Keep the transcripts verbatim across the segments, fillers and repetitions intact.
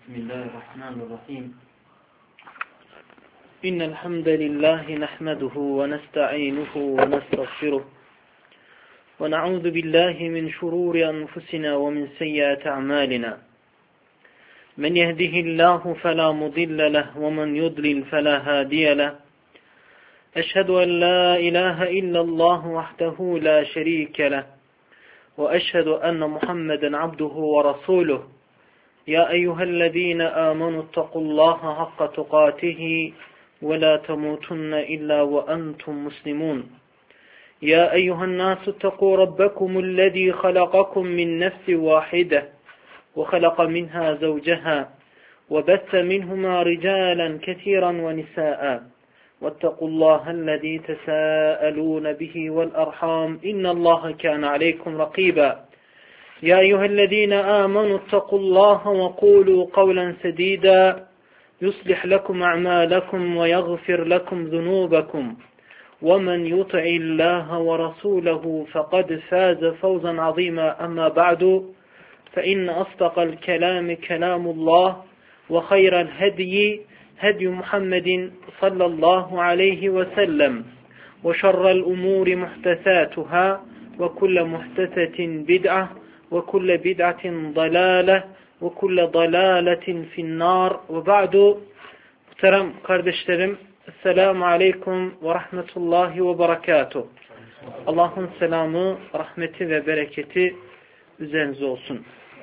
بسم الله الرحمن الرحيم إن الحمد لله نحمده ونستعينه ونستغفره ونعوذ بالله من شرور أنفسنا ومن سيئات أعمالنا من يهده الله فلا مضل له ومن يضلل فلا هادي له أشهد أن لا إله إلا الله وحده لا شريك له وأشهد أن محمدا عبده ورسوله يا أيها الذين آمنوا اتقوا الله حق تقاته ولا تموتن إلا وأنتم مسلمون يا أيها الناس اتقوا ربكم الذي خلقكم من نفس واحدة وخلق منها زوجها وبث منهما رجالا كثيرا ونساء واتقوا الله الذي تساءلون به والأرحام إن الله كان عليكم رقيبا يا أيها الذين آمنوا اتقوا الله وقولوا قولا سديدا يصلح لكم أعمالكم ويغفر لكم ذنوبكم ومن يطع الله ورسوله فقد فاز فوزا عظيما أما بعد فإن أصدق الكلام كلام الله وخير الهدي هدي محمد صلى الله عليه وسلم وشر الأمور محدثاتها وكل محدثة بدعة وكل بدعة ضلالة وكل ضلالة في النار وبعد. Muhterem kardeşlerim, Esselamu Aleyküm ve Rahmetullahi ve Berekatuh. Allah'ın selamı, rahmeti ve bereketi üzerinize olsun.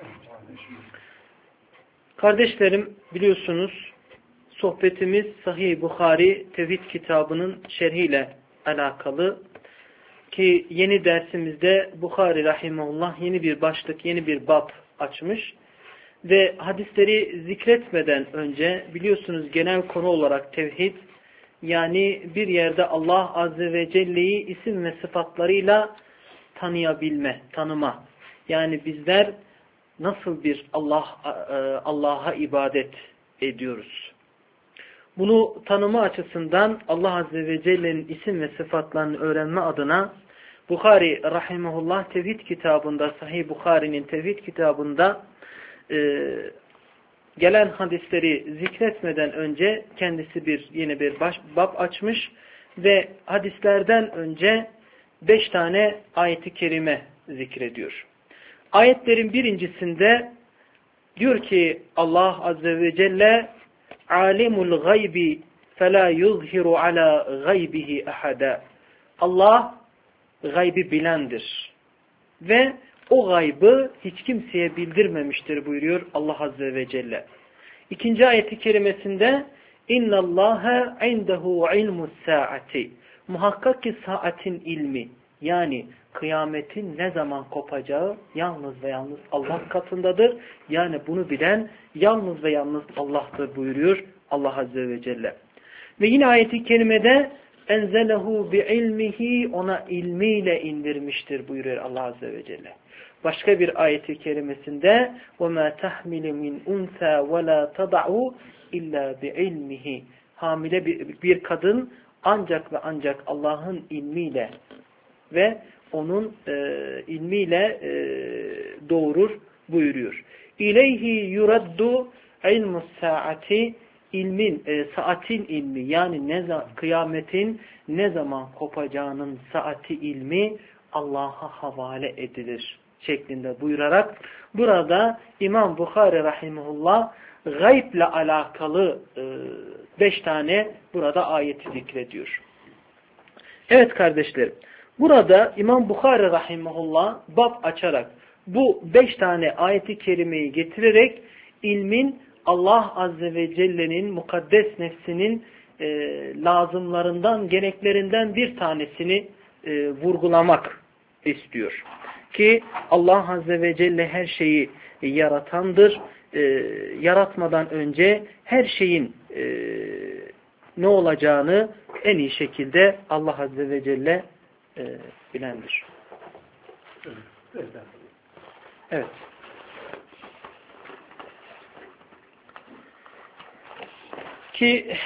Kardeşlerim, biliyorsunuz sohbetimiz Sahih Bukhari Tevhid kitabının şerhiyle alakalı. Ki yeni dersimizde Bukhari Rahimahullah yeni bir başlık, yeni bir bab açmış. Ve hadisleri zikretmeden önce biliyorsunuz genel konu olarak tevhid, yani bir yerde Allah Azze ve Celle'yi isim ve sıfatlarıyla tanıyabilme, tanıma. Yani bizler nasıl bir Allah Allah'a ibadet ediyoruz? Bunu tanıma açısından Allah Azze ve Celle'nin isim ve sıfatlarını öğrenme adına Bukhari Rahimahullah Tevhid kitabında, Sahih Bukhari'nin Tevhid kitabında e, gelen hadisleri zikretmeden önce kendisi bir yeni bir baş, bab açmış ve hadislerden önce beş tane ayet-i kerime zikrediyor. Ayetlerin birincisinde diyor ki Allah Azze ve Celle alimul gaybi fela yuzhiru ala gaybihi ahada. Allah gaybi bilendir ve o gaybı hiç kimseye bildirmemiştir buyuruyor Allah Azze ve Celle. İkinci ayeti kerimesinde İnnallâhe indehu ilmus saati. Muhakkak ki saatin ilmi, yani kıyametin ne zaman kopacağı yalnız ve yalnız Allah katındadır. Yani bunu bilen yalnız ve yalnız Allah'tır buyuruyor Allah Azze ve Celle. Ve yine ayeti kerimede enzelehu bi ilmihi, ona ilmiyle indirmiştir buyuruyor Allah Azze ve Celle. Başka bir ayeti kerimesinde وَمَا تَحْمِلِ مِنْ اُنْثَى وَلَا تَضَعُ اِلَّا بِعِلْمِهِ. Hamile bir, bir kadın ancak ve ancak Allah'ın ilmiyle ve onun e, ilmiyle e, doğurur buyuruyor. İleyhi yuraddu ilmus saati. İlmin, e, saatin ilmi, yani ne zaman, kıyametin ne zaman kopacağının saati ilmi Allah'a havale edilir şeklinde buyurarak burada İmam Bukhari Rahimahullah gayble alakalı e, beş tane burada ayeti zikrediyor. Evet kardeşlerim, burada İmam Bukhari Rahimahullah bab açarak bu beş tane ayeti kerimeyi getirerek ilmin Allah Azze ve Celle'nin mukaddes nefsinin e, lazımlarından, gereklerinden bir tanesini e, vurgulamak istiyor. Ki Allah Azze ve Celle her şeyi yaratandır. E, yaratmadan önce her şeyin e, ne olacağını en iyi şekilde Allah Azze ve Celle e, bilendir. Evet. Ki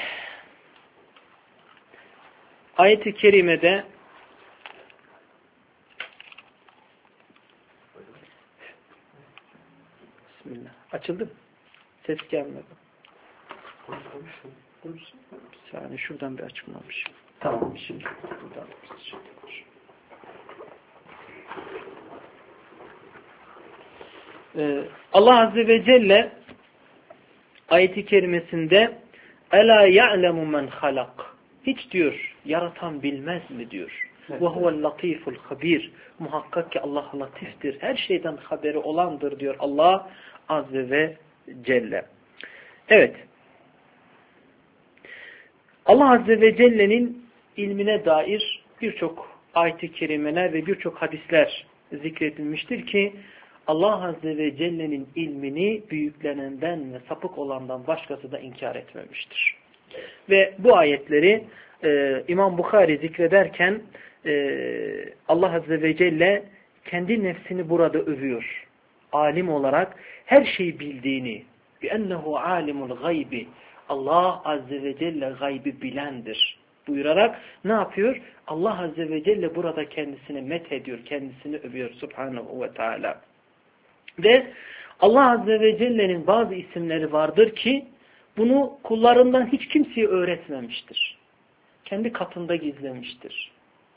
ayet-i kerimede Bismillah. Açıldı mı? Ses gelmedi. Bir saniye şuradan bir açılmamış. Tamam şimdi. Buradan ee, Allah Azze ve Celle ayet-i kerimesinde Ela ya'lemu men halak. Hiç diyor yaratan bilmez mi diyor. Ve huvel latiful habir. Muhakkak ki Allah latiftir. Her şeyden haberi olandır diyor Allah Azze ve Celle. Evet. Allah Azze ve Celle'nin ilmine dair birçok ayet-i kerimeler ve birçok hadisler zikredilmiştir ki Allah Azze ve Celle'nin ilmini büyüklenenden ve sapık olandan başkası da inkar etmemiştir. Ve bu ayetleri e, İmam Bukhari zikrederken e, Allah Azze ve Celle kendi nefsini burada övüyor. Alim olarak her şeyi bildiğini, بِأَنَّهُ عَالِمُ الْغَيْبِ Allah Azze ve Celle gaybi bilendir buyurarak ne yapıyor? Allah Azze ve Celle burada kendisini met ediyor, kendisini övüyor Subhanahu ve Teala. Ve Allah Azze ve Celle'nin bazı isimleri vardır ki bunu kullarından hiç kimseye öğretmemiştir. Kendi katında gizlemiştir.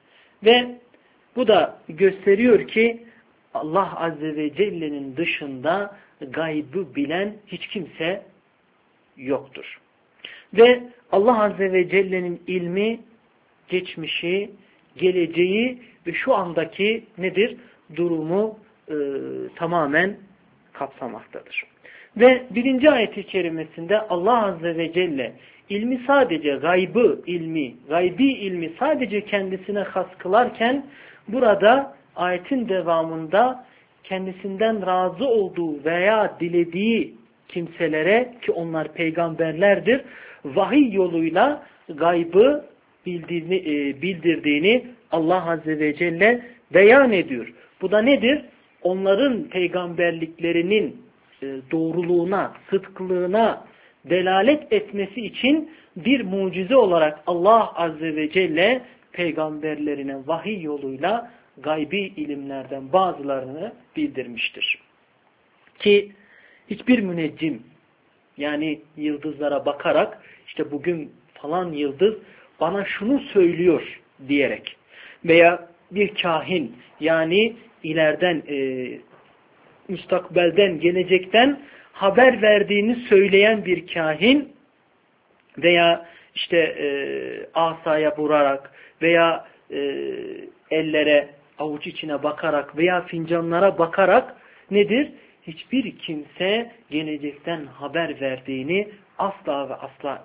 Ve bu da gösteriyor ki Allah Azze ve Celle'nin dışında gaybı bilen hiç kimse yoktur. Ve Allah Azze ve Celle'nin ilmi, geçmişi, geleceği ve şu andaki nedir? Durumu e, tamamen kapsamaktadır. Ve birinci ayet-i kerimesinde Allah Azze ve Celle ilmi sadece gaybı ilmi, gaybi ilmi sadece kendisine has kılarken burada ayetin devamında kendisinden razı olduğu veya dilediği kimselere ki onlar peygamberlerdir vahiy yoluyla gaybı bildirdiğini, e, bildirdiğini Allah Azze ve Celle beyan ediyor. Bu da nedir? Onların peygamberliklerinin e, doğruluğuna, sıdkılığına delalet etmesi için bir mucize olarak Allah Azze ve Celle peygamberlerine vahiy yoluyla gaybi ilimlerden bazılarını bildirmiştir. Ki hiçbir müneccim yani yıldızlara bakarak işte bugün falan yıldız bana şunu söylüyor diyerek veya bir kahin yani ileriden e, müstakbelden gelecekten haber verdiğini söyleyen bir kahin veya işte e, asaya vurarak veya e, ellere avuç içine bakarak veya fincanlara bakarak nedir? Hiçbir kimse gelecekten haber verdiğini asla ve asla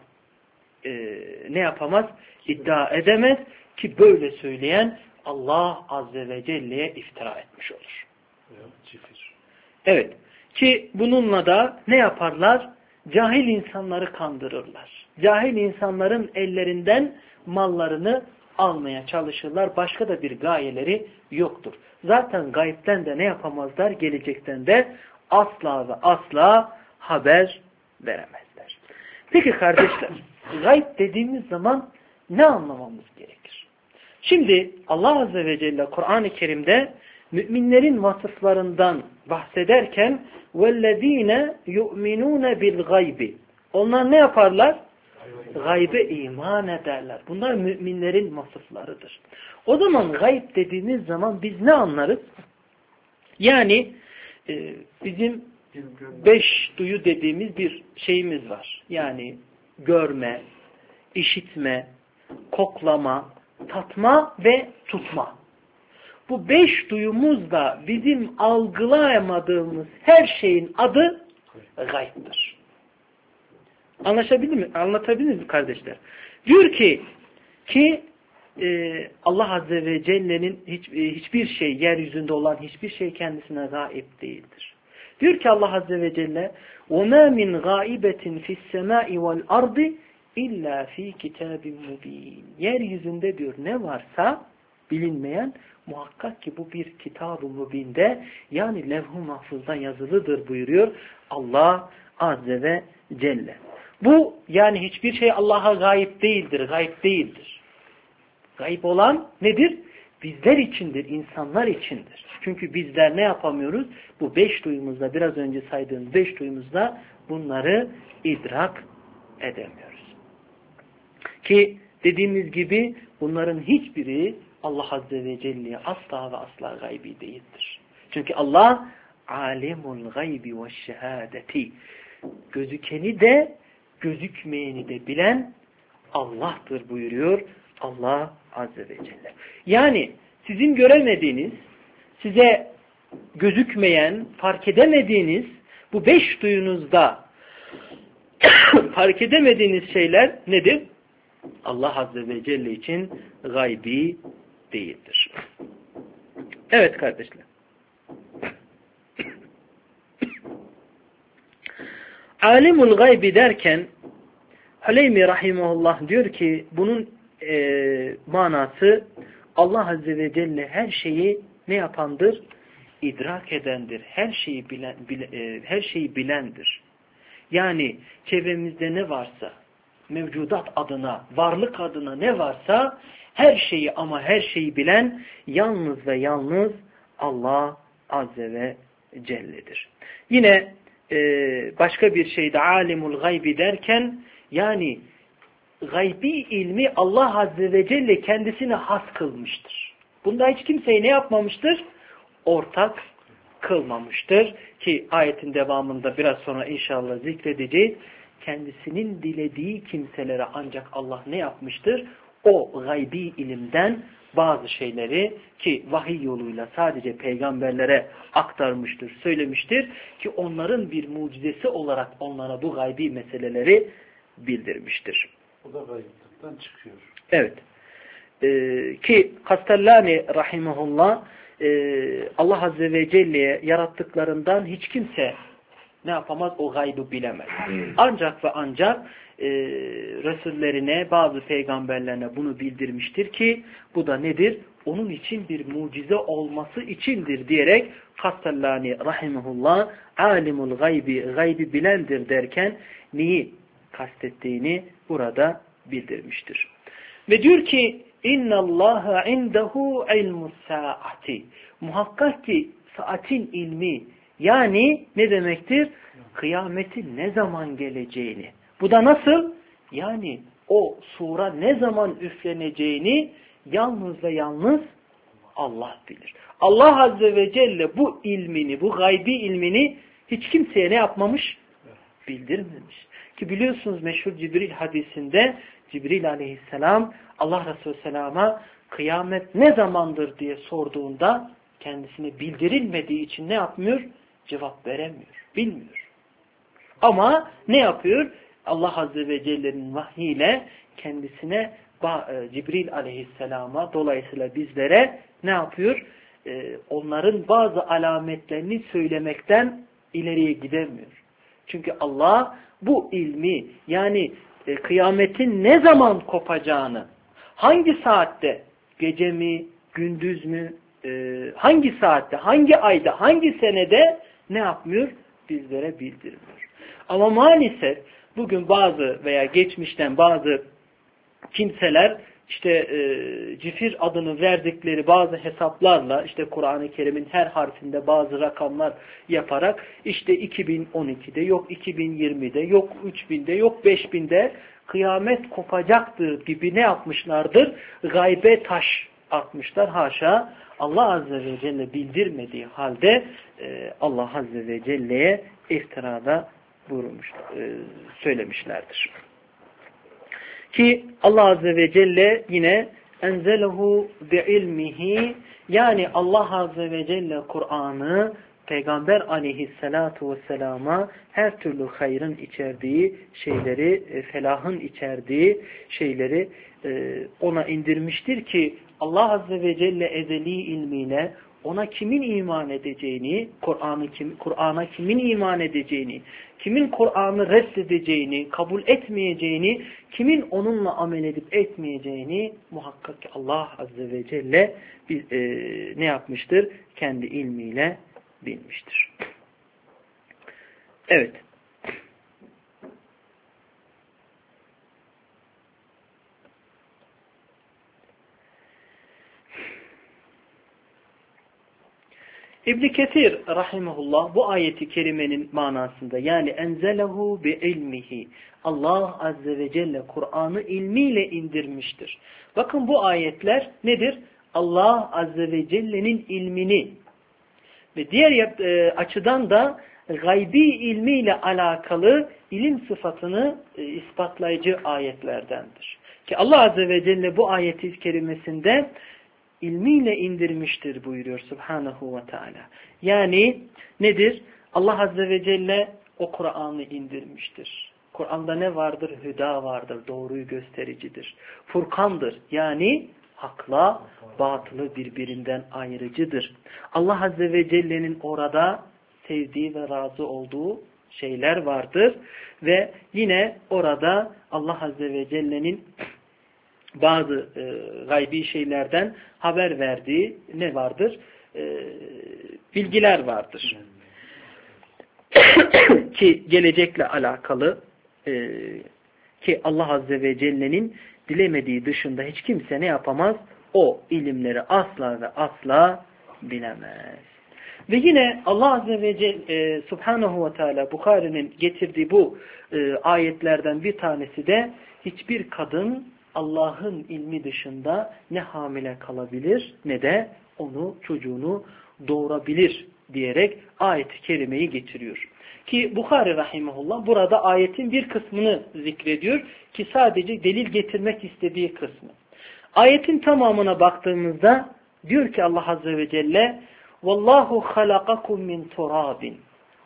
e, ne yapamaz? İddia edemez ki böyle söyleyen Allah Azze ve Celle'ye iftira etmiş olur. Evet. Ki bununla da ne yaparlar? Cahil insanları kandırırlar. Cahil insanların ellerinden mallarını almaya çalışırlar. Başka da bir gayeleri yoktur. Zaten gaybden de ne yapamazlar? Gelecekten de asla ve asla haber veremezler. Peki kardeşler, gayb dediğimiz zaman ne anlamamız gerekir? Şimdi Allah Azze ve Celle Kur'an-ı Kerim'de müminlerin vasıflarından bahsederken وَالَّذ۪ينَ يُؤْمِنُونَ بِالْغَيْبِ Onlar ne yaparlar? Gaybe iman ederler. Bunlar müminlerin vasıflarıdır. O zaman gayb dediğimiz zaman biz ne anlarız? Yani e, bizim beş duyu dediğimiz bir şeyimiz var. Yani görme, işitme, koklama, tatma ve tutma. Bu beş duyumuzda bizim algılayamadığımız her şeyin adı gaybdır. Anlaşabilir mi? Anlatabilir mi kardeşler? Diyor ki ki e, Allah Azze ve Celle'nin hiç, e, hiçbir şey, yeryüzünde olan hiçbir şey kendisine gayb değildir. Diyor ki Allah Azze ve Celle وَمَا مِنْ غَائِبَةٍ فِي السَّمَاءِ وَالْأَرْضِ اِلَّا ف۪ي كِتَابٍ مُب۪ينٍ Yeryüzünde diyor ne varsa bilinmeyen muhakkak ki bu bir kitab-ı mübinde yani levh-u mahfuzda yazılıdır buyuruyor Allah Azze ve Celle. Bu yani hiçbir şey Allah'a gayb değildir, gayb değildir. Gayb olan nedir? Bizler içindir, insanlar içindir. Çünkü bizler ne yapamıyoruz? Bu beş duyumuzda, biraz önce saydığım beş duyumuzda bunları idrak edemiyoruz. Ki dediğimiz gibi bunların hiçbiri Allah Azze ve Celle'ye asla ve asla gaybi değildir. Çünkü Allah alimul gaybi ve şehadeti, gözükeni de gözükmeyeni de bilen Allah'tır buyuruyor Allah Azze ve Celle. Yani sizin göremediğiniz, size gözükmeyen, fark edemediğiniz bu beş duyunuzda fark edemediğiniz şeyler nedir? Allah Azze ve Celle için gaybi değildir. Evet kardeşler. Alimul gaybi derken Hüleymi Rahimahullah diyor ki bunun e, manası Allah Azze ve Celle her şeyi ne yapandır? İdrak edendir. Her şeyi bilen, bile, e, her şeyi bilendir. Yani çevremizde ne varsa, mevcudat adına, varlık adına ne varsa her şeyi ama her şeyi bilen yalnız ve yalnız Allah Azze ve Celle'dir. Yine e, başka bir şeyde alimul gaybi derken yani gaybi ilmi Allah Azze ve Celle kendisine has kılmıştır. Bunda hiç kimseyi ne yapmamıştır? Ortak kılmamıştır. Ki ayetin devamında biraz sonra inşallah zikredeceğiz. Kendisinin dilediği kimselere ancak Allah ne yapmıştır? O gaybi ilimden bazı şeyleri ki vahiy yoluyla sadece peygamberlere aktarmıştır, söylemiştir ki onların bir mucizesi olarak onlara bu gaybi meseleleri bildirmiştir. O da gayiplikten çıkıyor. Evet. Ee, ki Kastallani rahimahullah e, Allah Azze ve Celle'ye yarattıklarından hiç kimse ne yapamaz? O gaybı bilemez. Ancak ve ancak e, Resullerine, bazı peygamberlerine bunu bildirmiştir ki bu da nedir? Onun için bir mucize olması içindir diyerek Kastallani rahimahullah alimul gaybi, gaybi bilendir derken neyi kastettiğini burada bildirmiştir. Ve diyor ki İnnallâhe indehu ilmus saati. Muhakkak ki saatin ilmi yani ne demektir? Kıyametin ne zaman geleceğini. Bu da nasıl? Yani o sura ne zaman üfleneceğini yalnız ve yalnız Allah bilir. Allah Azze ve Celle bu ilmini, bu gaybi ilmini hiç kimseye ne yapmamış? Bildirmemiş. Ki biliyorsunuz meşhur Cibril hadisinde Cibril aleyhisselam Allah Resulü Selam'a kıyamet ne zamandır diye sorduğunda kendisine bildirilmediği için ne yapmıyor? Cevap veremiyor. Bilmiyor. Ama ne yapıyor? Allah Azze ve Celle'nin vahyiyle kendisine Cibril aleyhisselama dolayısıyla bizlere ne yapıyor? Ee, onların bazı alametlerini söylemekten ileriye gidemiyor. Çünkü Allah bu ilmi yani e, kıyametin ne zaman kopacağını, hangi saatte, gece mi, gündüz mü, e, hangi saatte, hangi ayda, hangi senede ne yapmıyor? Bizlere bildirmiyor. Ama maalesef bugün bazı veya geçmişten bazı kimseler işte e, cifir adını verdikleri bazı hesaplarla işte Kur'an-ı Kerim'in her harfinde bazı rakamlar yaparak işte iki bin on ikide yok iki bin yirmide yok üç binde yok beş binde kıyamet kopacaktır gibi ne yapmışlardır? Gaybe taş atmışlar. Haşa Allah Azze ve Celle bildirmediği halde e, Allah Azze ve Celle'ye iftirada vurmuş, e, söylemişlerdir. Ki Allah Azze ve Celle yine enzelehu bi'ilmihi yani Allah Azze ve Celle Kur'an'ı Peygamber aleyhissalatu vesselama her türlü hayrın içerdiği şeyleri, felahın içerdiği şeyleri ona indirmiştir ki Allah Azze ve Celle ezeli ilmiyle ona kimin iman edeceğini, Kur'an'ı kim, Kur'an'a kimin iman edeceğini, kimin Kur'an'ı reddedeceğini, kabul etmeyeceğini, kimin onunla amel edip etmeyeceğini muhakkak ki Allah Azze ve Celle e, ne yapmıştır? Kendi ilmiyle bilmiştir. Evet. İbn Kesir rahimehullah bu ayeti kerimenin manasında, yani enzelehu bi ilmihi, Allah azze ve celle Kur'an'ı ilmiyle indirmiştir. Bakın bu ayetler nedir? Allah azze ve celle'nin ilmini ve diğer e, açıdan da gaybi ilmiyle alakalı ilim sıfatını e, ispatlayıcı ayetlerdendir. Ki Allah azze ve celle bu ayet-i kerimesinde ilmiyle indirmiştir buyuruyor Subhanahu ve Teala. Yani nedir? Allah azze ve celle o Kur'an'ı indirmiştir. Kur'an'da ne vardır? Hüda vardır, doğruyu göstericidir. Furkandır, yani hakla batılı birbirinden ayrıcıdır. Allah azze ve celle'nin orada sevdiği ve razı olduğu şeyler vardır. Ve yine orada Allah azze ve celle'nin bazı e, gaybi şeylerden haber verdiği ne vardır? E, bilgiler vardır. Ki gelecekle alakalı e, ki Allah azze ve celle'nin dilemediği dışında hiç kimse ne yapamaz? O ilimleri asla ve asla bilemez. Ve yine Allah azze ve celle e, Subhanahu ve Teala Bukhari'nin getirdiği bu e, ayetlerden bir tanesi de hiçbir kadın Allah'ın ilmi dışında ne hamile kalabilir ne de onu, çocuğunu doğurabilir diyerek ayet-i kerimeyi getiriyor. Ki Bukhari rahimahullah burada ayetin bir kısmını zikrediyor ki sadece delil getirmek istediği kısmı. Ayetin tamamına baktığımızda diyor ki Allah azze ve celle "Vallahu halakakum min turabin."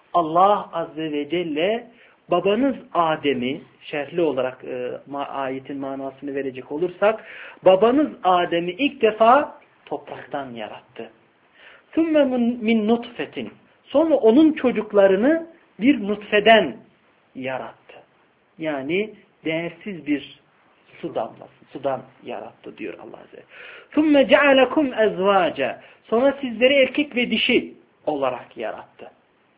Allah azze ve celle babanız Adem'i, şerhli olarak e, ma ayetin manasını verecek olursak, babanız Adem'i ilk defa topraktan yarattı. ثُمَّ min nutfetin. Sonra onun çocuklarını bir nutfeden yarattı. Yani değersiz bir su damlası, sudan yarattı diyor Allah azze. ثُمَّ جَعَلَكُمْ اَزْوَاجًا. Sonra sizleri erkek ve dişi olarak yarattı.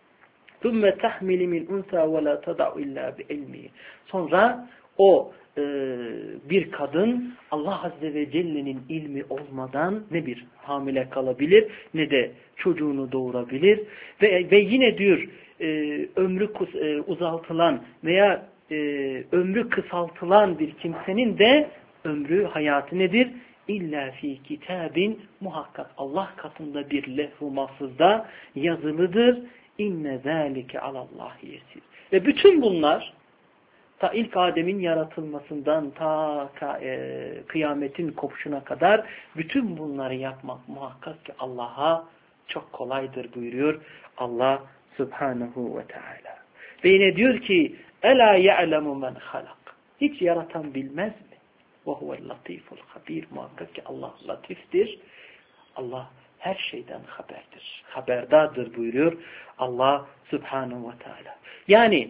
ثُمَّ تَحْمِلِ مِنْ اُنْثَى وَلَا تَدَعُ اِلَّا بِعِلْمِهِ. Sonra o e, bir kadın Allah azze ve celle'nin ilmi olmadan ne bir hamile kalabilir ne de çocuğunu doğurabilir. Ve, ve yine diyor e, ömrü e, uzaltılan veya e, ömrü kısaltılan bir kimsenin de ömrü, hayatı nedir? İlla fi kitabin, muhakkak Allah katında bir lehv-u mahfuzda yazılıdır. İnne zâlike alallahi yesir. Ve bütün bunlar ta ilk Adem'in yaratılmasından ta e, kıyametin kopuşuna kadar bütün bunları yapmak muhakkak ki Allah'a çok kolaydır buyuruyor Allah Subhanahu ve Teala. Ve yine diyor ki Ela ya'lemu men halak. Hiç yaratan bilmez mi? Ve huvel latiful habir. Muhakkak ki Allah latiftir. Allah her şeyden haberdir. Haberdardır buyuruyor Allah Subhanahu ve Teala. Yani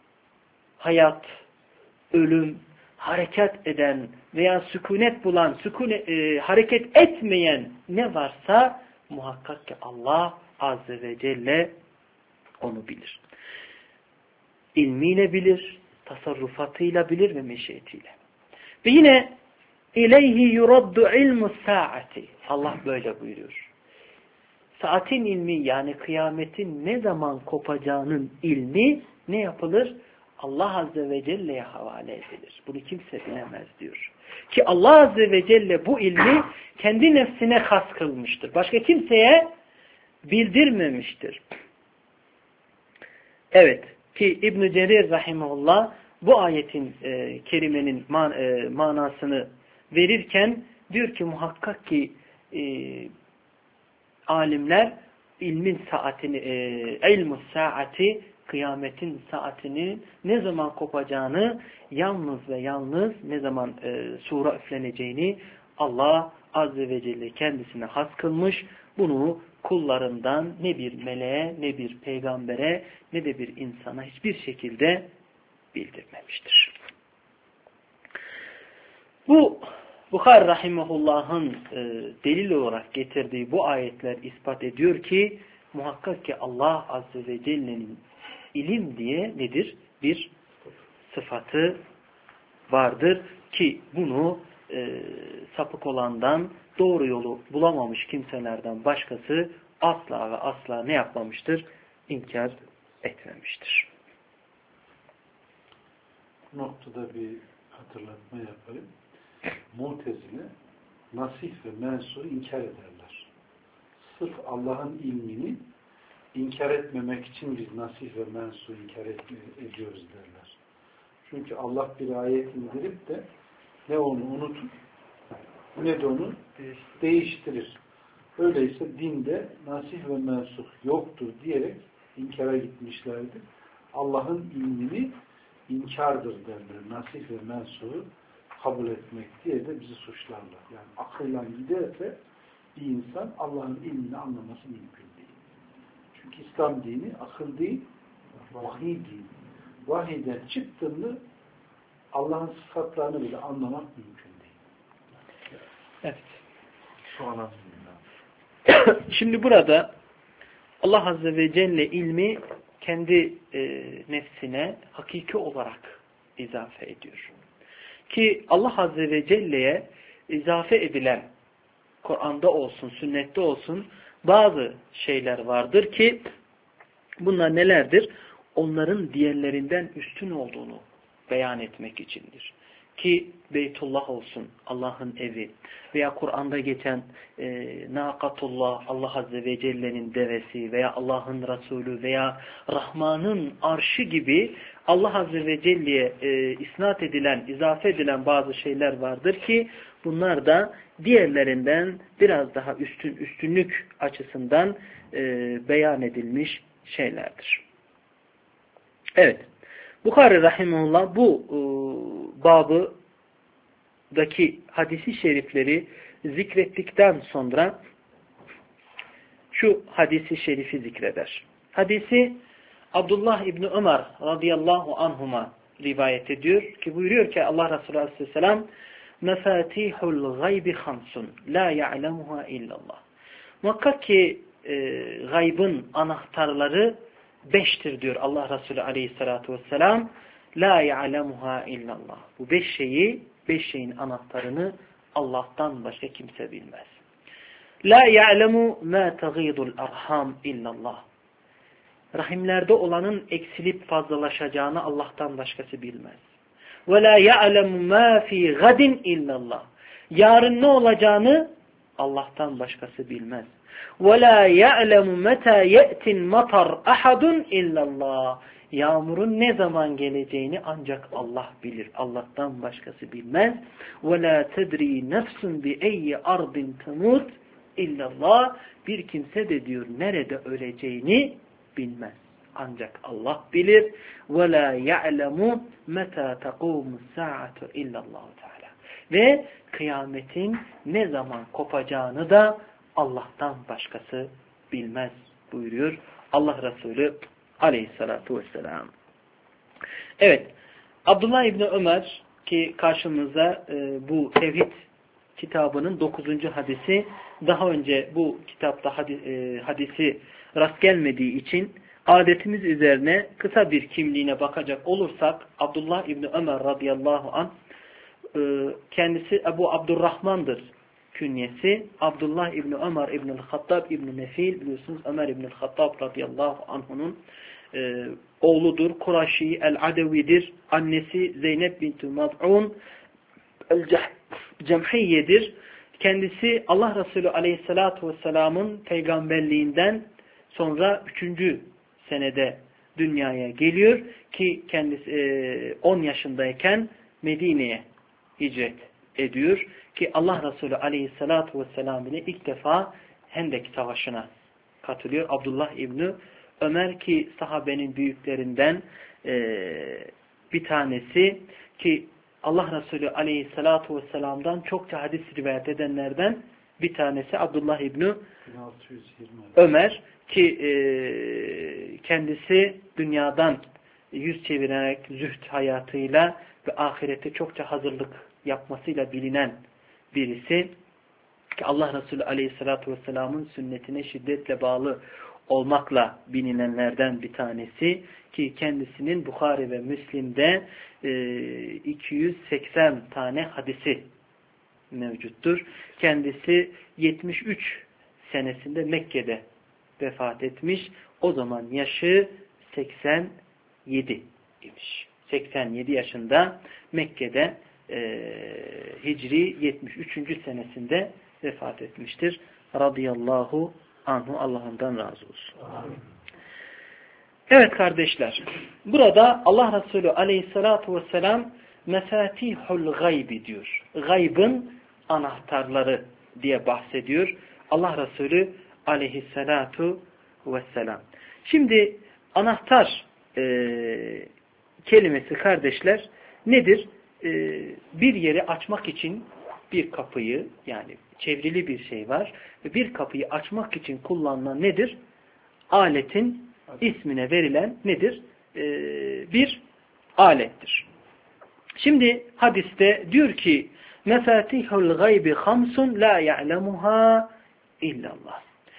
hayat, ölüm, hareket eden veya sükunet bulan, sükunet, e, hareket etmeyen ne varsa muhakkak ki Allah Azze ve Celle onu bilir. İlmiyle bilir, tasarrufatıyla bilir ve meşiyetiyle. Ve yine İleyhi yuraddu ilmus saati. Allah böyle buyuruyor. Saatin ilmi, yani kıyametin ne zaman kopacağının ilmi ne yapılır? Allah Azze ve Celle'ye havale edilir. Bunu kimse bilemez diyor. Ki Allah Azze ve Celle bu ilmi kendi nefsine has kılmıştır. Başka kimseye bildirmemiştir. Evet. Ki İbn-i Cerir rahimahullah bu ayetin e, kerimenin man, e, manasını verirken diyor ki muhakkak ki e, alimler ilmin saatini, e, ilmus saati, kıyametin saatinin ne zaman kopacağını, yalnız ve yalnız ne zaman e, sura üfleneceğini Allah Azze ve Celle kendisine has kılmış. Bunu kullarından ne bir meleğe, ne bir peygambere, ne de bir insana hiçbir şekilde bildirmemiştir. Bu Bukhari rahimehullah'ın e, delil olarak getirdiği bu ayetler ispat ediyor ki muhakkak ki Allah Azze ve Celle'nin ilim diye nedir? Bir sıfatı vardır ki bunu e, sapık olandan, doğru yolu bulamamış kimselerden başkası asla ve asla ne yapmamıştır? İnkar etmemiştir. Bu noktada bir hatırlatma yapayım. Mu'tezile nasih ve mensuğu inkar ederler. Sırf Allah'ın ilmini inkar etmemek için biz nasih ve mensuğu inkar ediyoruz derler. Çünkü Allah bir ayet indirip de ne onu unutur ne de onu değiştirir. Öyleyse dinde nasih ve mensuh yoktur diyerek inkara gitmişlerdi. Allah'ın ilmini inkardır derler. Nasih ve mensuhu kabul etmek diye de bizi suçlarlar. Yani akılla giderse bir insan Allah'ın ilmini anlaması mümkün değil. Çünkü İslam dini akıl değil, vahiy dini. Vahiyden çıktığında Allah'ın sıfatlarını bile anlamak mümkün değil. Evet. Şimdi burada Allah Azze ve Celle ilmi kendi e, nefsine hakiki olarak izafe ediyor. Ki Allah Azze ve Celle'ye izafe edilen Kur'an'da olsun, sünnette olsun bazı şeyler vardır ki bunlar nelerdir? Onların diğerlerinden üstün olduğunu beyan etmek içindir. Ki Beytullah olsun, Allah'ın evi veya Kur'an'da geçen e, Nakatullah, Allah Azze ve Celle'nin devesi veya Allah'ın Resulü veya Rahman'ın arşı gibi Allah Azze ve Celle'ye e, isnat edilen, izafe edilen bazı şeyler vardır ki bunlar da diğerlerinden biraz daha üstün üstünlük açısından e, beyan edilmiş şeylerdir. Evet. Bukhari Rahimullah bu e, babıdaki hadisi şerifleri zikrettikten sonra şu hadisi şerifi zikreder. Hadisi Abdullah İbni Ömer radıyallahu anhuma rivayet ediyor ki buyuruyor ki Allah Resulü aleyhisselam mefatihul gaybi hamsun la ya'lemuha illallah. Muhakkak ki e, gaybın anahtarları beştir diyor Allah Resulü aleyhissalatu vesselam. La ya'lemuha illallah. Bu beş şeyi, beş şeyin anahtarını Allah'tan başka kimse bilmez. La ya'lemu ma taghidul arham illallah. Rahimlerde olanın eksilip fazlalaşacağını Allah'tan başkası bilmez. Ve la ya'lemu ma fi gadin illallah. Yarın ne olacağını Allah'tan başkası bilmez. وَلَا يَعْلَمُ مَتَى يَأْتِ الْمَطَرْ أَحَدٌ اِلَّا اللّٰهِ. Yağmurun ne zaman geleceğini ancak Allah bilir. Allah'tan başkası bilmez. وَلَا تَدْرِي نَفْسٌ بِاَيِّ أَرْضٍ تَمُوتْ اِلَّا اللّٰهِ. Bir kimse de diyor nerede öleceğini bilmez. Ancak Allah bilir. وَلَا يَعْلَمُ مَتَى تَقُومُ السَّاعَةُ اِلَّا اللّٰهُ Teala. Ve kıyametin ne zaman kopacağını da Allah'tan başkası bilmez buyuruyor Allah Resulü aleyhissalatu vesselam. Evet, Abdullah İbni Ömer ki karşımıza e, bu tevhid kitabının dokuzuncu hadisi, daha önce bu kitapta hadis, e, hadisi rast gelmediği için adetimiz üzerine kısa bir kimliğine bakacak olursak Abdullah İbni Ömer radıyallahu anh e, kendisi Ebu Abdurrahman'dır. Künyesi Abdullah İbni Ömer İbnül Hattab İbni Nefil, biliyorsunuz Ömer İbnül Hattab radıyallahu anh'unun e, oğludur. Kuraşi el-Adevidir. Annesi Zeynep binti Mad'un el-Cemhiyye'dir. Kendisi Allah Resulü aleyhissalatu vesselamın peygamberliğinden sonra üçüncü senede dünyaya geliyor ki kendisi on yaşındayken Medine'ye hicret ediyor ki Allah Resulü aleyhissalatu vesselam ile ilk defa Hendek Savaşı'na katılıyor. Abdullah İbni Ömer ki sahabenin büyüklerinden e, bir tanesi ki Allah Resulü aleyhissalatu vesselam'dan çokça hadis rivayet edenlerden bir tanesi Abdullah İbni Ömer ki e, kendisi dünyadan yüz çevirerek zühd hayatıyla ve ahirete çokça hazırlık yapmasıyla bilinen birisi ki Allah Resulü aleyhissalatu vesselam'ın sünnetine şiddetle bağlı olmakla bilinenlerden bir tanesi ki kendisinin Bukhari ve Müslim'de e, iki yüz seksen tane hadisi mevcuttur. Kendisi yetmiş üç senesinde Mekke'de vefat etmiş. O zaman yaşı seksen yedi imiş. seksen yedi yaşında Mekke'de e, Hicri yetmiş üçüncü senesinde vefat etmiştir. Radıyallahu anhu, Allah ondan razı olsun. Amin. Evet kardeşler, burada Allah Resulü aleyhissalatu vesselam mefatihul gaybi diyor. Gaybın anahtarları diye bahsediyor Allah Resulü aleyhissalatu vesselam. Şimdi anahtar e, kelimesi kardeşler nedir? E, bir yeri açmak için bir kapıyı, yani çevrili bir şey var ve bir kapıyı açmak için kullanılan nedir? Aletin ismine verilen nedir? Ee, bir alettir. Şimdi hadiste diyor ki mefatihul gaybi hamsun la ya'lemuha illallah.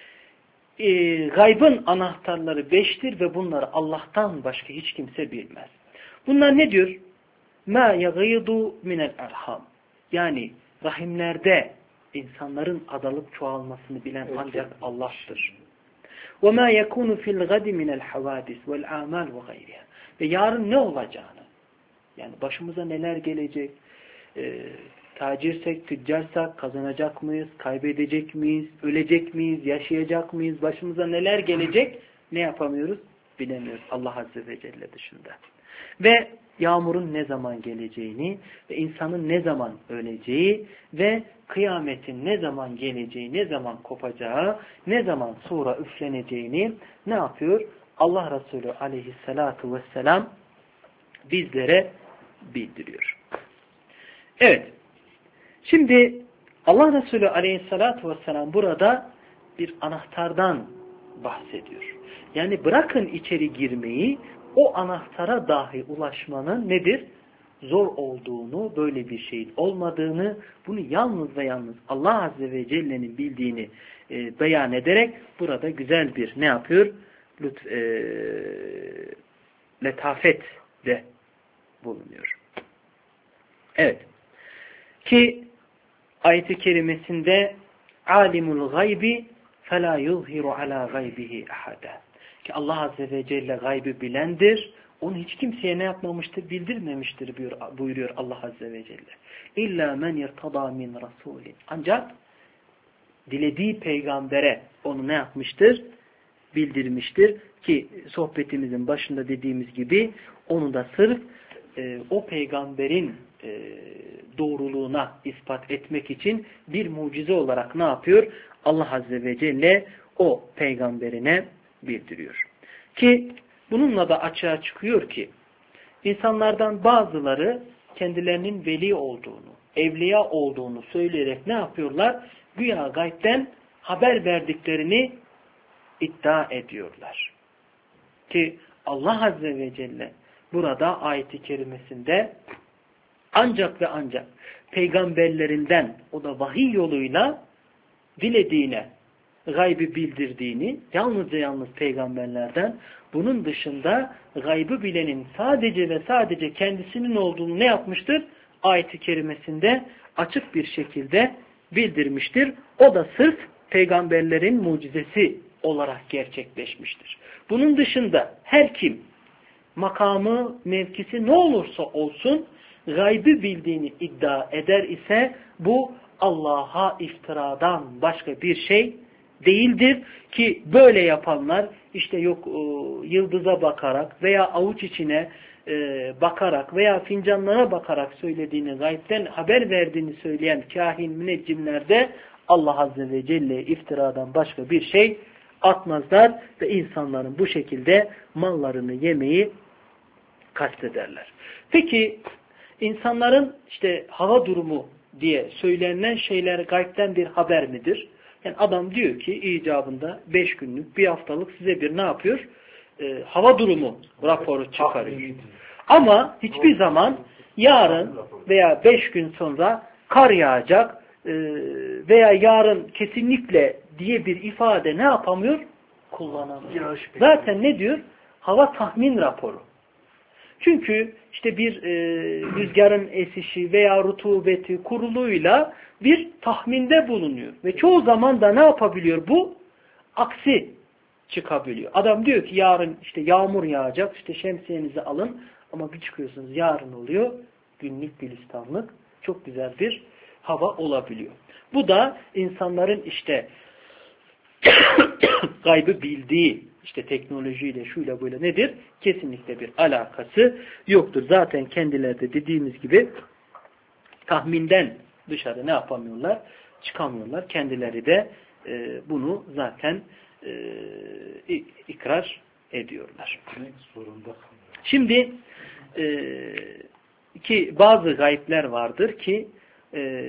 Ee, gaybın anahtarları beştir ve bunları Allah'tan başka hiç kimse bilmez. Bunlar ne diyor? Ma yaghidu minel erham. Yani rahimlerde insanların adalıp çoğalmasını bilen ancak Allah'tır. وَمَا يَكُونُ فِي الْغَدِ مِنَ الْحَوَادِسِ وَالْاَعْمَالِ وَغَيْرِهَا. Ve yarın ne olacağını, yani başımıza neler gelecek, e, tacirsek, tüccarsak kazanacak mıyız, kaybedecek miyiz, ölecek miyiz, yaşayacak mıyız, başımıza neler gelecek, ne yapamıyoruz? Bilemiyoruz Allah Azze ve Celle dışında. Ve yağmurun ne zaman geleceğini ve insanın ne zaman öleceği ve kıyametin ne zaman geleceği, ne zaman kopacağı, ne zaman sura üfleneceğini ne yapıyor? Allah Resulü aleyhissalatu vesselam bizlere bildiriyor. Evet. Şimdi Allah Resulü aleyhissalatu vesselam burada bir anahtardan bahsediyor. Yani bırakın içeri girmeyi, o anahtara dahi ulaşmanın nedir? Zor olduğunu, böyle bir şeyin olmadığını, bunu yalnız ve yalnız Allah Azze ve Celle'nin bildiğini e, beyan ederek burada güzel bir ne yapıyor? Lütf, e, letafet de bulunuyor. Evet. Ki ayet-i kerimesinde alimul gaybi fela yuzhiru ala gaybihi ahada. Ki Allah Azze ve Celle gaybı bilendir. Onu hiç kimseye ne yapmamıştır? Bildirmemiştir buyuruyor Allah Azze ve Celle. İlla men yertada min rasulin. Ancak dilediği peygambere onu ne yapmıştır? Bildirmiştir. Ki sohbetimizin başında dediğimiz gibi onu da sırf e, o peygamberin e, doğruluğuna ispat etmek için bir mucize olarak ne yapıyor? Allah Azze ve Celle o peygamberine bildiriyor. Ki bununla da açığa çıkıyor ki insanlardan bazıları kendilerinin veli olduğunu, evliya olduğunu söyleyerek ne yapıyorlar? Güya gaybden haber verdiklerini iddia ediyorlar. Ki Allah Azze ve Celle burada ayet-i kerimesinde ancak ve ancak peygamberlerinden, o da vahiy yoluyla dilediğine gaybı bildirdiğini, yalnızca yalnız peygamberlerden, bunun dışında gaybı bilenin sadece ve sadece kendisinin olduğunu ne yapmıştır? Ayet-i kerimesinde açık bir şekilde bildirmiştir. O da sırf peygamberlerin mucizesi olarak gerçekleşmiştir. Bunun dışında her kim makamı, mevkisi ne olursa olsun gaybı bildiğini iddia eder ise bu Allah'a iftiradan başka bir şey değildir ki böyle yapanlar işte yok e, yıldıza bakarak veya avuç içine e, bakarak veya fincanlara bakarak söylediğini, gaybden haber verdiğini söyleyen kahin müneccimler de Allah Azze ve Celle'ye iftiradan başka bir şey atmazlar ve insanların bu şekilde mallarını yemeyi kastederler. Peki insanların işte hava durumu diye söylenen şeyler gaybden bir haber midir? Yani adam diyor ki icabında beş günlük, bir haftalık size bir ne yapıyor? Ee, hava durumu raporu çıkarıyor. Ama hiçbir zaman yarın veya beş gün sonra kar yağacak e, veya yarın kesinlikle diye bir ifade ne yapamıyor? Kullanamıyor. Zaten ne diyor? Hava tahmin raporu. Çünkü işte bir e, rüzgarın esişi veya rutubeti kuruluyla bir tahminde bulunuyor. Ve çoğu zaman da ne yapabiliyor bu? Aksi çıkabiliyor. Adam diyor ki yarın işte yağmur yağacak, işte şemsiyenizi alın ama bir çıkıyorsunuz yarın oluyor. Günlük gülistanlık çok güzel bir hava olabiliyor. Bu da insanların işte gaybı bildiği işte teknolojiyle şuyla böyle nedir? Kesinlikle bir alakası yoktur. Zaten kendileri de dediğimiz gibi tahminden dışarı ne yapamıyorlar? Çıkamıyorlar. Kendileri de e, bunu zaten e, ikrar ediyorlar. Şimdi e, ki bazı gayipler vardır ki e,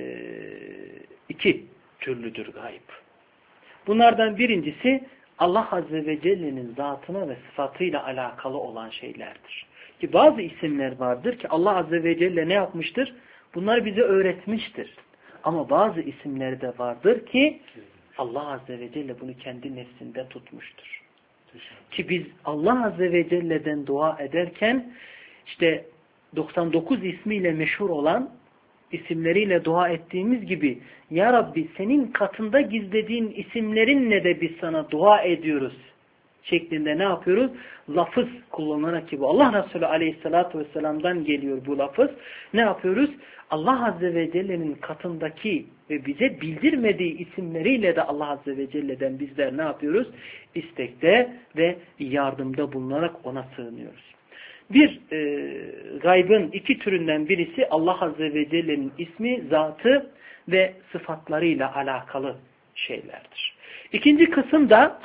iki türlüdür gayb. Bunlardan birincisi Allah Azze ve Celle'nin zatına ve sıfatıyla alakalı olan şeylerdir. Ki bazı isimler vardır ki Allah Azze ve Celle ne yapmıştır? Bunları bize öğretmiştir. Ama bazı isimler de vardır ki Allah Azze ve Celle bunu kendi nefsinde tutmuştur. Ki biz Allah Azze ve Celle'den dua ederken işte doksan dokuz ismiyle meşhur olan isimleriyle dua ettiğimiz gibi Ya Rabbi senin katında gizlediğin isimlerinle de biz sana dua ediyoruz şeklinde ne yapıyoruz? Lafız kullanarak ki bu Allah Resulü Aleyhisselatü Vesselam'dan geliyor bu lafız. Ne yapıyoruz? Allah Azze ve Celle'nin katındaki ve bize bildirmediği isimleriyle de Allah Azze ve Celle'den bizler ne yapıyoruz? İstekte ve yardımda bulunarak ona sığınıyoruz. Bir e, gaybın iki türünden birisi Allah Azze ve Celle'nin ismi, zatı ve sıfatlarıyla alakalı şeylerdir. İkinci kısım da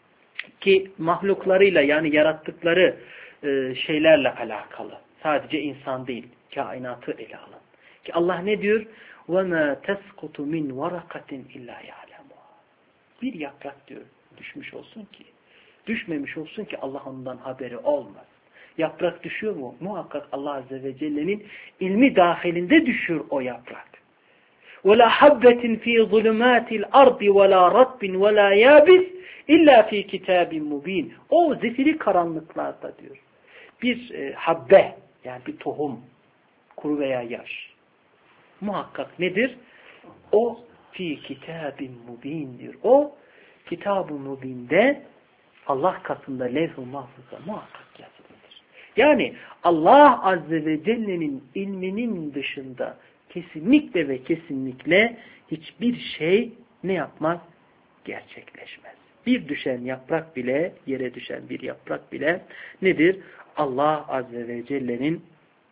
ki mahluklarıyla yani yarattıkları e, şeylerle alakalı. Sadece insan değil, kainatı ele alın. Ki Allah ne diyor? وَمَا تَسْقُطُ مِنْ وَرَقَةٍ اِلَّا يَعْلَمُهَا Bir yaprak diyor düşmüş olsun ki, düşmemiş olsun ki Allah ondan haberi olmaz. Yaprak düşüyor mu? Muhakkak Allah Azze ve Celle'nin ilmi dahilinde düşüyor o yaprak. وَلَا حَبَّةٍ ف۪ي ظُلُمَاتِ الْأَرْضِ وَلَا رَطْبٍ وَلَا يَابِسٍ اِلَّا ف۪ي كِتَابٍ مُب۪ينٍ O zifiri karanlıklarda diyor. Bir e, habbe yani bir tohum, kuru veya yaş. Muhakkak nedir? O fi kitabin mubin diyor. O kitab-ı mubinde Allah katında levh-i mahfuzda muhakkak yazılıdır. Yani Allah Azze ve Celle'nin ilminin dışında kesinlikle ve kesinlikle hiçbir şey ne yapmaz? Gerçekleşmez. Bir düşen yaprak bile, yere düşen bir yaprak bile nedir? Allah Azze ve Celle'nin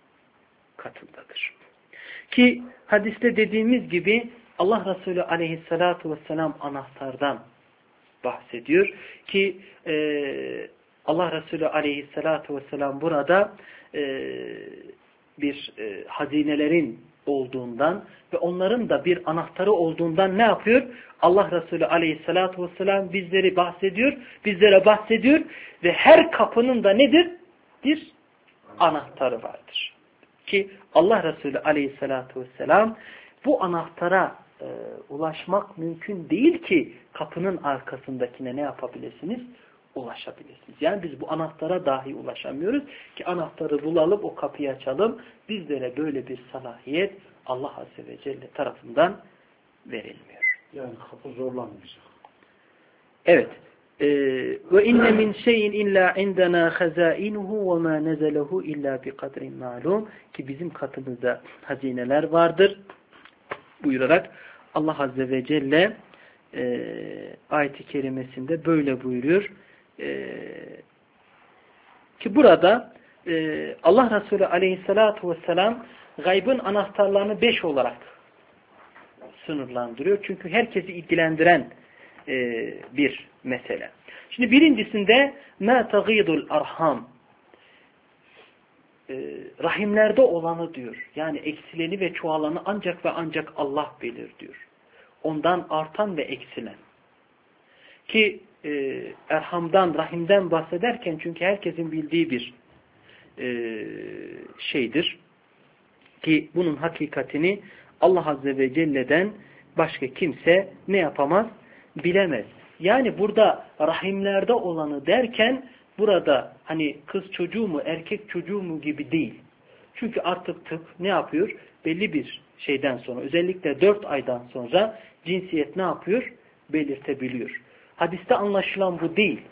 katındadır. Ki hadiste dediğimiz gibi Allah Resulü Aleyhisselatü Vesselam anahtardan bahsediyor. Ki e, Allah Resulü Aleyhisselatü Vesselam burada e, bir e, hazinelerin olduğundan ve onların da bir anahtarı olduğundan ne yapıyor? Allah Resulü Aleyhisselatü Vesselam bizleri bahsediyor, bizlere bahsediyor ve her kapının da nedir? Bir anahtarı vardır. Ki Allah Resulü Aleyhisselatü Vesselam bu anahtara e, ulaşmak mümkün değil ki kapının arkasındakine ne yapabilirsiniz? Ulaşabilirsiniz. Yani biz bu anahtara dahi ulaşamıyoruz ki anahtarı bulalım, o kapıyı açalım. Bizlere böyle bir salahiyet Allah Azze ve Celle tarafından verilmiyor. Yani kapı zorlanmayacak. Evet. Ve inne min şeyin illa indena hazainuhu ve ma nazalehu illa bi kadrin ma'lum ki bizim katımızda hazineler vardır buyurarak Allah Azze ve Celle e, ayet-i kerimesinde böyle buyuruyor. E, ki burada e, Allah Resulü Aleyhisselatü Vesselam gaybın anahtarlarını beş olarak sınırlandırıyor. Çünkü herkesi ilgilendiren e, bir mesele. Şimdi birincisinde مَا تَغِيدُ الْاَرْحَامِ e, rahimlerde olanı diyor. Yani eksileni ve çoğalanı ancak ve ancak Allah bilir diyor. Ondan artan ve eksilen. Ki e, erhamdan, rahimden bahsederken çünkü herkesin bildiği bir e, şeydir. Ki bunun hakikatini Allah Azze ve Celle'den başka kimse ne yapamaz? Bilemez. Yani burada rahimlerde olanı derken burada hani kız çocuğu mu erkek çocuğu mu gibi değil. Çünkü artık tıp ne yapıyor? Belli bir şeyden sonra özellikle dört aydan sonra cinsiyet ne yapıyor? Belirtebiliyor. Hadiste anlaşılan bu değil.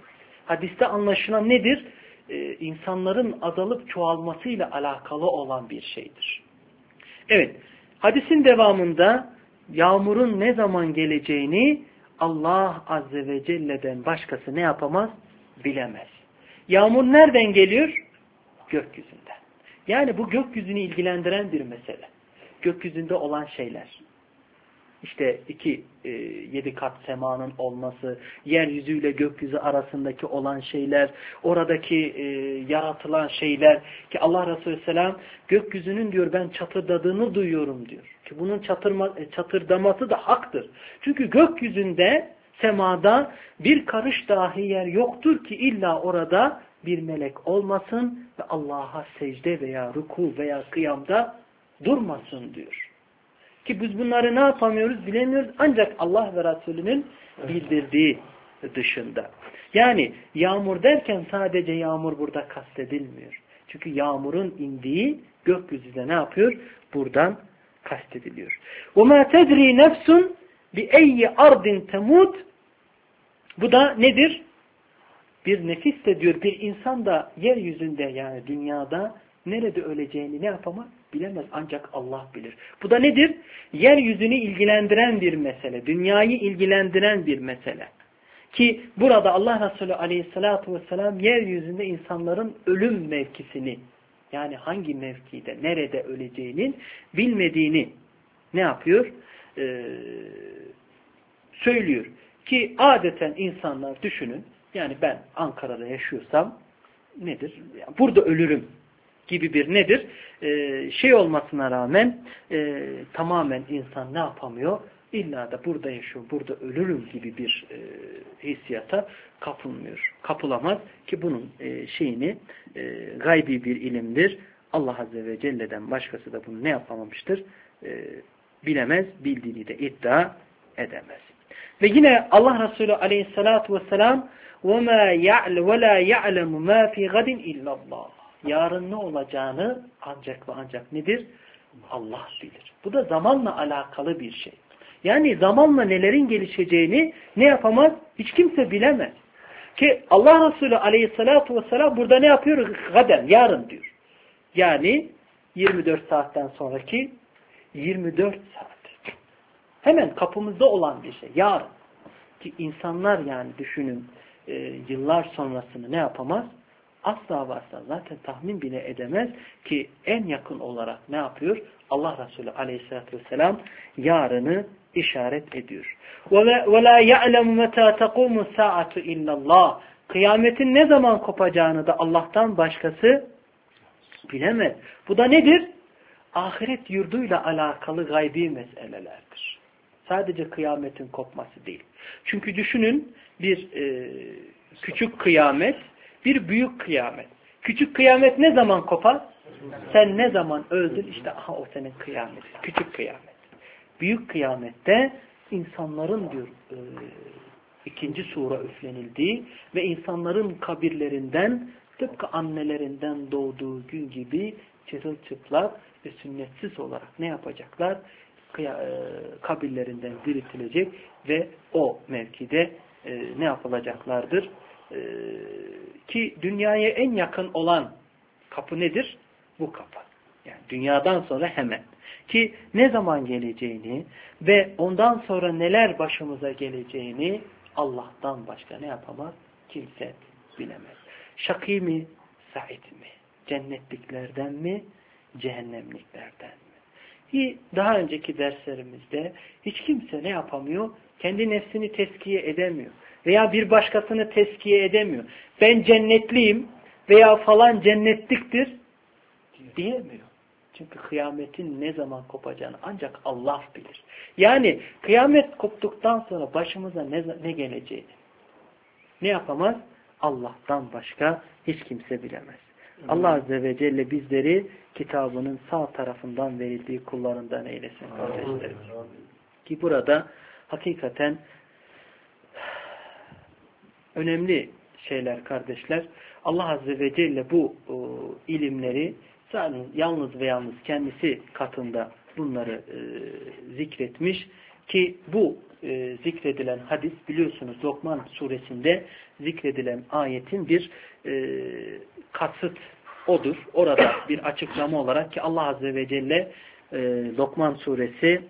Hadiste anlaşılan nedir? Ee, insanların azalıp çoğalmasıyla alakalı olan bir şeydir. Evet, hadisin devamında yağmurun ne zaman geleceğini Allah Azze ve Celle'den başkası ne yapamaz? Bilemez. Yağmur nereden geliyor? Gökyüzünden. Yani bu gökyüzünü ilgilendiren bir mesele. Gökyüzünde olan şeyler. İşte iki e, yedi kat semanın olması, yeryüzüyle gökyüzü arasındaki olan şeyler, oradaki e, yaratılan şeyler ki Allah Resulü Selam gökyüzünün diyor ben çatırdadığını duyuyorum diyor. Ki bunun çatırma, çatırdaması da haktır. Çünkü gökyüzünde, semada bir karış dahi yer yoktur ki illa orada bir melek olmasın ve Allah'a secde veya ruku veya kıyamda durmasın diyor. Ki biz bunları ne yapamıyoruz bilemiyoruz ancak Allah ve Resulünün bildirdiği dışında. Yani yağmur derken sadece yağmur burada kastedilmiyor. Çünkü yağmurun indiği gökyüzünde ne yapıyor? Buradan kastediliyor. وَمَا تَدْرِي نَفْسٌ بِأَيِّ أَرْضٍ تَمُوتٍ Bu da nedir? Bir nefis de diyor bir insan da yeryüzünde yani dünyada nerede öleceğini ne yapamaz? Bilemez ancak Allah bilir. Bu da nedir? Yeryüzünü ilgilendiren bir mesele. Dünyayı ilgilendiren bir mesele. Ki burada Allah Resulü Aleyhisselatü Vesselam yeryüzünde insanların ölüm mevkisini yani hangi mevkide, nerede öleceğinin bilmediğini ne yapıyor? Ee, söylüyor. Ki adeten insanlar düşünün. Yani ben Ankara'da yaşıyorsam nedir? Yani burada ölürüm gibi bir nedir? Ee, şey olmasına rağmen e, tamamen insan ne yapamıyor? İlla da burada yaşıyor, burada ölürüm gibi bir e, hissiyata kapılmıyor. Kapılamaz ki bunun e, şeyini e, gaybi bir ilimdir. Allah Azze ve Celle'den başkası da bunu ne yapamamıştır? E, bilemez, bildiğini de iddia edemez. Ve yine Allah Resulü Aleyhisselatü Vesselam وَمَا يَعْلَ وَلَا يَعْلَمُ مَا فِي غَدٍ اِلَّا اللّٰهِ Yarın ne olacağını ancak ve ancak nedir? Allah bilir. Bu da zamanla alakalı bir şey. Yani zamanla nelerin gelişeceğini ne yapamaz? Hiç kimse bilemez. Ki Allah Resulü Aleyhisselatü Vesselam burada ne yapıyor? Gaden, yarın diyor. Yani yirmi dört saatten sonraki yirmi dört saat. Hemen kapımızda olan bir şey. Yarın. Ki insanlar yani düşünün e, yıllar sonrasını ne yapamaz? Asla varsa zaten tahmin bile edemez ki en yakın olarak ne yapıyor? Allah Resulü Aleyhisselatü Vesselam yarını işaret ediyor. وَلَا يَعْلَمُ مَتَى تَقُومُ السَّاعَةُ اِلَّا اللّٰهِ Kıyametin ne zaman kopacağını da Allah'tan başkası bilemez. Bu da nedir? Ahiret yurduyla alakalı gaybi meselelerdir. Sadece kıyametin kopması değil. Çünkü düşünün bir e, küçük kıyamet, bir büyük kıyamet. Küçük kıyamet ne zaman kopar? Sen ne zaman öldün? İşte aha o senin kıyamet. Küçük kıyamet. Büyük kıyamette insanların diyor e, ikinci sura üflenildiği ve insanların kabirlerinden tıpkı annelerinden doğduğu gün gibi çırılçıplak ve sünnetsiz olarak ne yapacaklar? Kabirlerinden diriltilecek ve o mevkide e, ne yapılacaklardır? E, ki dünyaya en yakın olan kapı nedir? Bu kapı. Yani dünyadan sonra hemen. Ki ne zaman geleceğini ve ondan sonra neler başımıza geleceğini Allah'tan başka ne yapamaz? Kimse bilemez. Şakî mi? Said mi? Cennetliklerden mi? Cehennemliklerden mi? Ki daha önceki derslerimizde hiç kimse ne yapamıyor? Kendi nefsini tezkiye edemiyor. Veya bir başkasını tezkiye edemiyor. Ben cennetliyim veya falan cennetliktir diyemiyor. Çünkü kıyametin ne zaman kopacağını ancak Allah bilir. Yani kıyamet koptuktan sonra başımıza ne, ne geleceğini ne yapamaz? Allah'tan başka hiç kimse bilemez. Hı. Allah Azze ve Celle bizleri kitabının sağ tarafından verildiği kullarından eylesin kardeşlerim. Ki burada hakikaten önemli şeyler kardeşler. Allah Azze ve Celle bu o, ilimleri yalnız ve yalnız kendisi katında bunları e, zikretmiş Ki bu e, zikredilen hadis biliyorsunuz Lokman suresinde zikredilen ayetin bir e, kasıt odur. Orada bir açıklama olarak ki Allah Azze ve Celle e, Lokman suresi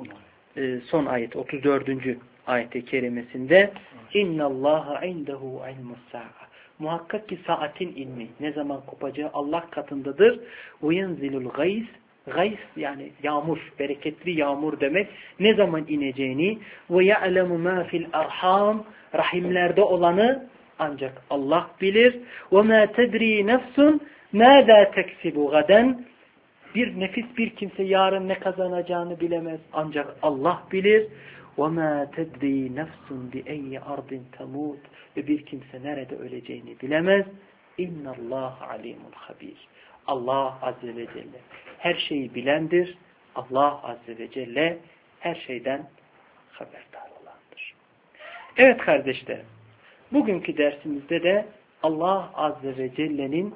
e, son ayet otuz dördüncü ayet-i kerimesinde İnna Allaha indehu ilmus sa'a. Muhakkak ki saatin ilmi ne zaman kopacağı Allah katındadır. Ve yenzilul gays. Gays yani yağmur, bereketli yağmur demek. Ne zaman ineceğini ve ya'lemu ma fil arham. Rahimlerde olanı ancak Allah bilir. Ve ma tedri nefsun mâzâ teksibu gaden. Bir nefis bir kimse yarın ne kazanacağını bilemez. Ancak Allah bilir. وَمَا تَدْرِي نَفْسٌ بِأَيِّ أَرْضٍ تَمُوتُ. Ve bir kimse nerede öleceğini bilemez. اِنَّ اللّٰهَ عَلِيمٌ خَب۪يرٌ. Allah Azze ve Celle her şeyi bilendir. Allah Azze ve Celle her şeyden haberdar olandır. Evet kardeşler, bugünkü dersimizde de Allah Azze ve Celle'nin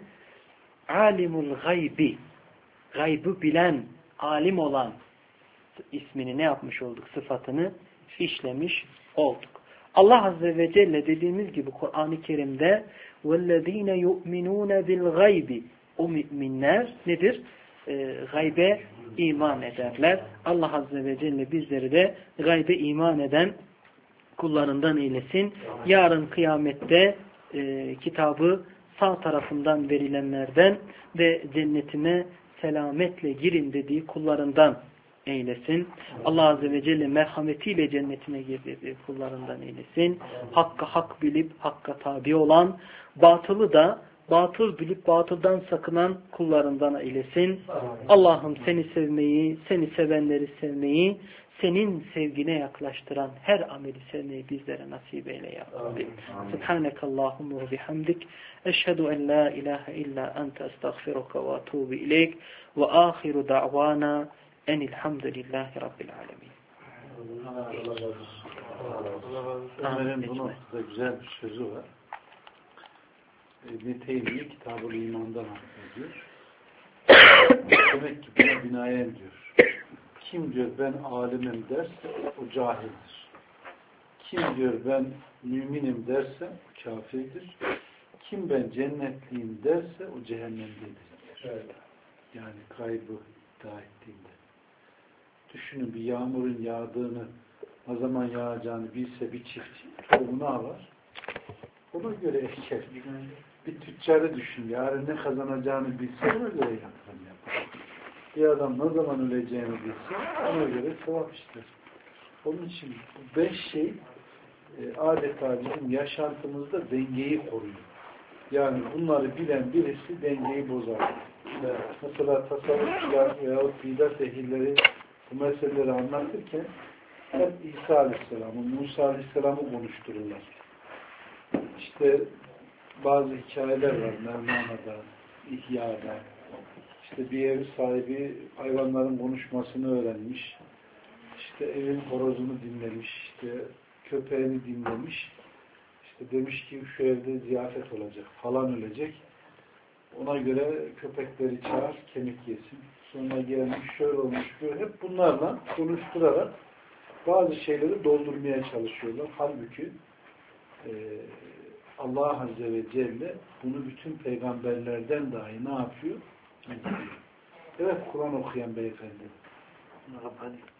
alimul gaybi, gaybı bilen, alim olan ismini ne yapmış olduk? Sıfatını işlemiş olduk. Allah Azze ve Celle dediğimiz gibi Kur'an-ı Kerim'de وَالَّذ۪ينَ يُؤْمِنُونَ بِالْغَيْبِ. O müminler nedir? E, gaybe iman ederler. Allah Azze ve Celle bizleri de gaybe iman eden kullarından eylesin. Yarın kıyamette e, kitabı sağ tarafından verilenlerden ve cennetine selametle girin dediği kullarından eylesin. Allah Azze ve Celle merhametiyle cennetine girdiği kullarından eylesin. Hakka hak bilip hakka tabi olan, batılı da batıl bilip batıldan sakınan kullarından eylesin. Allah'ım seni sevmeyi, seni sevenleri sevmeyi, senin sevgine yaklaştıran her ameli sevmeyi bizlere nasip eyle ya Rabbi. Subhanekallahumma ve bihamdik. Eşhedü en la ilahe illa ente estağfiruka ve atubu ileyk. Ve ahiru da'vana enilhamdülillahi rabbil alemin. Ömer'in bu noktada güzel bir sözü var. İbn-i Teymiye Kitab-ı İman'dan bahsediyor. Demek ki buna binaen diyor. Kim diyor ben alimim derse o cahildir. Kim diyor ben müminim derse o kafirdir. Kim ben cennetliyim derse o cehennemdedir. Evet. Yani kaybı iddia ettiğinde. Düşünün bir yağmurun yağdığını, ne zaman yağacağını bilse bir çiftçi tohumunu alır. Ona göre eker. Bir tüccarı düşün. Yarın ne kazanacağını bilse ona göre yatırım yapar. Bir adam ne zaman öleceğini bilse ona göre sevap ister. Onun için bu beş şey e, adeta bizim yaşantımızda dengeyi koruyor. Yani bunları bilen birisi dengeyi bozar. Evet. Mesela tasavvufçular veyahut bidat ehilleri bu meseleleri anlatırken hep İsa Aleyhisselam'ı, Musa Aleyhisselam'ı konuştururlar. İşte bazı hikayeler var Mevlana'da, İhya'da. İşte bir ev sahibi hayvanların konuşmasını öğrenmiş. İşte evin horozunu dinlemiş. İşte köpeğini dinlemiş. İşte demiş ki şu evde ziyafet olacak. Falan ölecek. Ona göre köpekleri çağır, kemik yesin. Sonra gelmiş, şöyle olmuş, böyle. Hep bunlarla konuşturarak bazı şeyleri doldurmaya çalışıyorlar. Halbuki e, Allah Azze ve Celle bunu bütün peygamberlerden dahi ne yapıyor? Evet, Kur'an okuyan beyefendi.